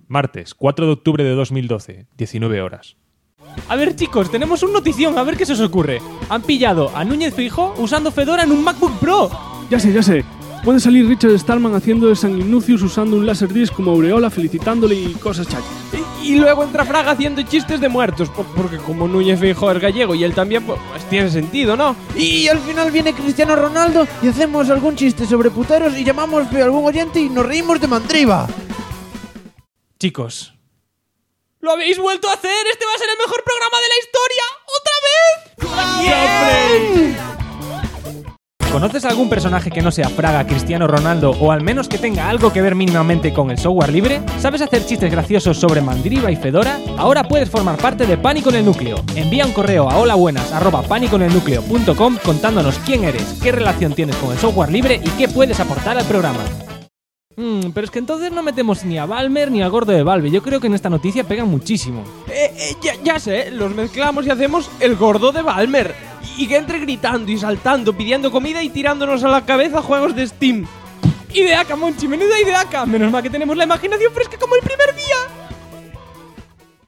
Martes, 4 de octubre de 2012, 19 horas. A ver, chicos, tenemos una notición, a ver qué se os ocurre. Han pillado a Núñez Feijóo usando Fedora en un MacBook Pro. Ya sé. Puede salir Richard Stallman haciendo de San Ignacius usando un Laserdisc como aureola, felicitándole y cosas chachas. Y luego entra Fraga haciendo chistes de muertos, porque como Núñez Feijóo es gallego y él también, pues tiene sentido, ¿no? Y al final viene Cristiano Ronaldo y hacemos algún chiste sobre puteros y llamamos a algún oyente y nos reímos de Mandriva. Chicos, ¡lo habéis vuelto a hacer! ¡Este va a ser el mejor programa de la historia! ¡Otra vez! ¿Conoces algún personaje que no sea Fraga, Cristiano Ronaldo o al menos que tenga algo que ver mínimamente con el software libre? ¿Sabes hacer chistes graciosos sobre Mandriva y Fedora? Ahora puedes formar parte de Pánico en el Núcleo. Envía un correo a holabuenas@panicoenelnucleo.com contándonos quién eres, qué relación tienes con el software libre y qué puedes aportar al programa. Pero es que entonces no metemos ni a Balmer ni al gordo de Valve. Yo creo que en esta noticia pegan muchísimo. Ya sé, los mezclamos y hacemos el gordo de Balmer. Y que entre gritando y saltando, pidiendo comida y tirándonos a la cabeza juegos de Steam. ¡Ideaca, Monchi! ¡Menuda ideaca! Menos mal que tenemos la imaginación fresca como el primer día.